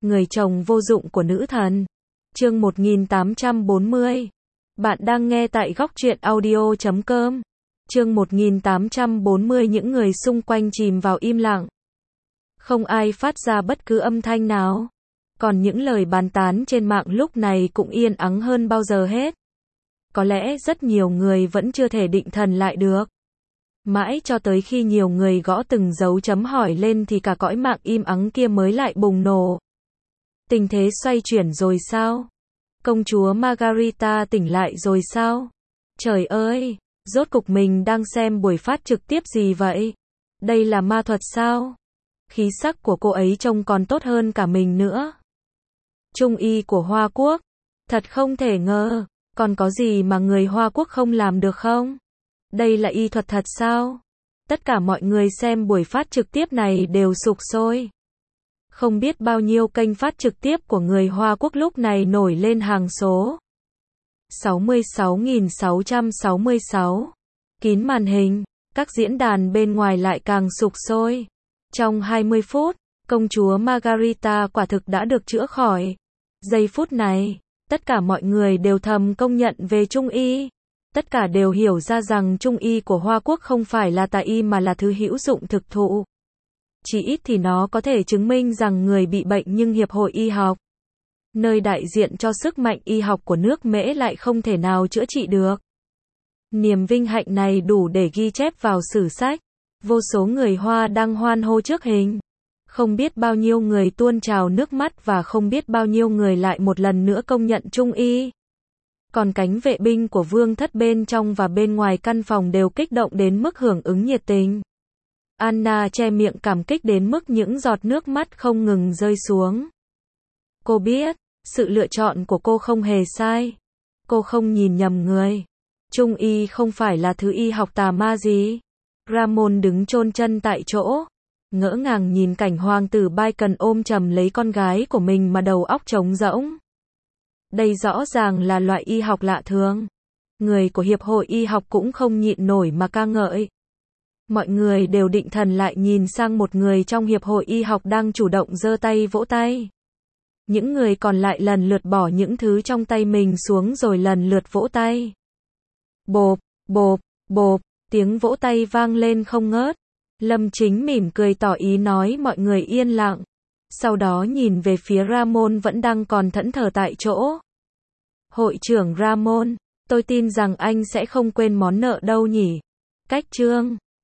Người chồng vô dụng của nữ thần. Chương 1840. Bạn đang nghe tại góc truyện audio.com. Chương 1840. Những người xung quanh chìm vào im lặng. Không ai phát ra bất cứ âm thanh nào. Còn những lời bàn tán trên mạng lúc này cũng yên ắng hơn bao giờ hết. Có lẽ rất nhiều người vẫn chưa thể định thần lại được. Mãi cho tới khi nhiều người gõ từng dấu chấm hỏi lên thì cả cõi mạng im ắng kia mới lại bùng nổ. Tình thế xoay chuyển rồi sao? Công chúa Margarita tỉnh lại rồi sao? Trời ơi, rốt cục mình đang xem buổi phát trực tiếp gì vậy? Đây là ma thuật sao? Khí sắc của cô ấy trông còn tốt hơn cả mình nữa. Trung y của Hoa Quốc. Thật không thể ngờ, còn có gì mà người Hoa Quốc không làm được không? Đây là y thuật thật sao? Tất cả mọi người xem buổi phát trực tiếp này đều sục sôi. Không biết bao nhiêu kênh phát trực tiếp của người Hoa Quốc lúc này nổi lên hàng số 66.666. Kín màn hình, các diễn đàn bên ngoài lại càng sục sôi. Trong 20 phút, công chúa Margarita quả thực đã được chữa khỏi. Giây phút này, tất cả mọi người đều thầm công nhận về Trung y. Tất cả đều hiểu ra rằng Trung y của Hoa Quốc không phải là tà y mà là thứ hữu dụng thực thụ. Chỉ ít thì nó có thể chứng minh rằng người bị bệnh nhưng Hiệp hội Y học, nơi đại diện cho sức mạnh y học của nước Mễ lại không thể nào chữa trị được. Niềm vinh hạnh này đủ để ghi chép vào sử sách. Vô số người Hoa đang hoan hô trước hình. Không biết bao nhiêu người tuôn trào nước mắt và không biết bao nhiêu người lại một lần nữa công nhận Trung y. Còn cánh vệ binh của vương thất bên trong và bên ngoài căn phòng đều kích động đến mức hưởng ứng nhiệt tình. Anna che miệng cảm kích đến mức những giọt nước mắt không ngừng rơi xuống. Cô biết, sự lựa chọn của cô không hề sai. Cô không nhìn nhầm người. Trung y không phải là thứ y học tà ma gì. Ramon đứng chôn chân tại chỗ, ngỡ ngàng nhìn cảnh hoàng tử Bacon ôm chầm lấy con gái của mình mà đầu óc trống rỗng. Đây rõ ràng là loại y học lạ thường. Người của Hiệp hội Y học cũng không nhịn nổi mà ca ngợi. Mọi người đều định thần lại nhìn sang một người trong Hiệp hội Y học đang chủ động giơ tay vỗ tay. Những người còn lại lần lượt bỏ những thứ trong tay mình xuống rồi lần lượt vỗ tay. Bộp, bộp, bộp, tiếng vỗ tay vang lên không ngớt. Lâm Chính mỉm cười tỏ ý nói mọi người yên lặng. Sau đó nhìn về phía Ramon vẫn đang còn thẫn thờ tại chỗ. Hội trưởng Ramon, tôi tin rằng anh sẽ không quên món nợ đâu nhỉ? Cách chương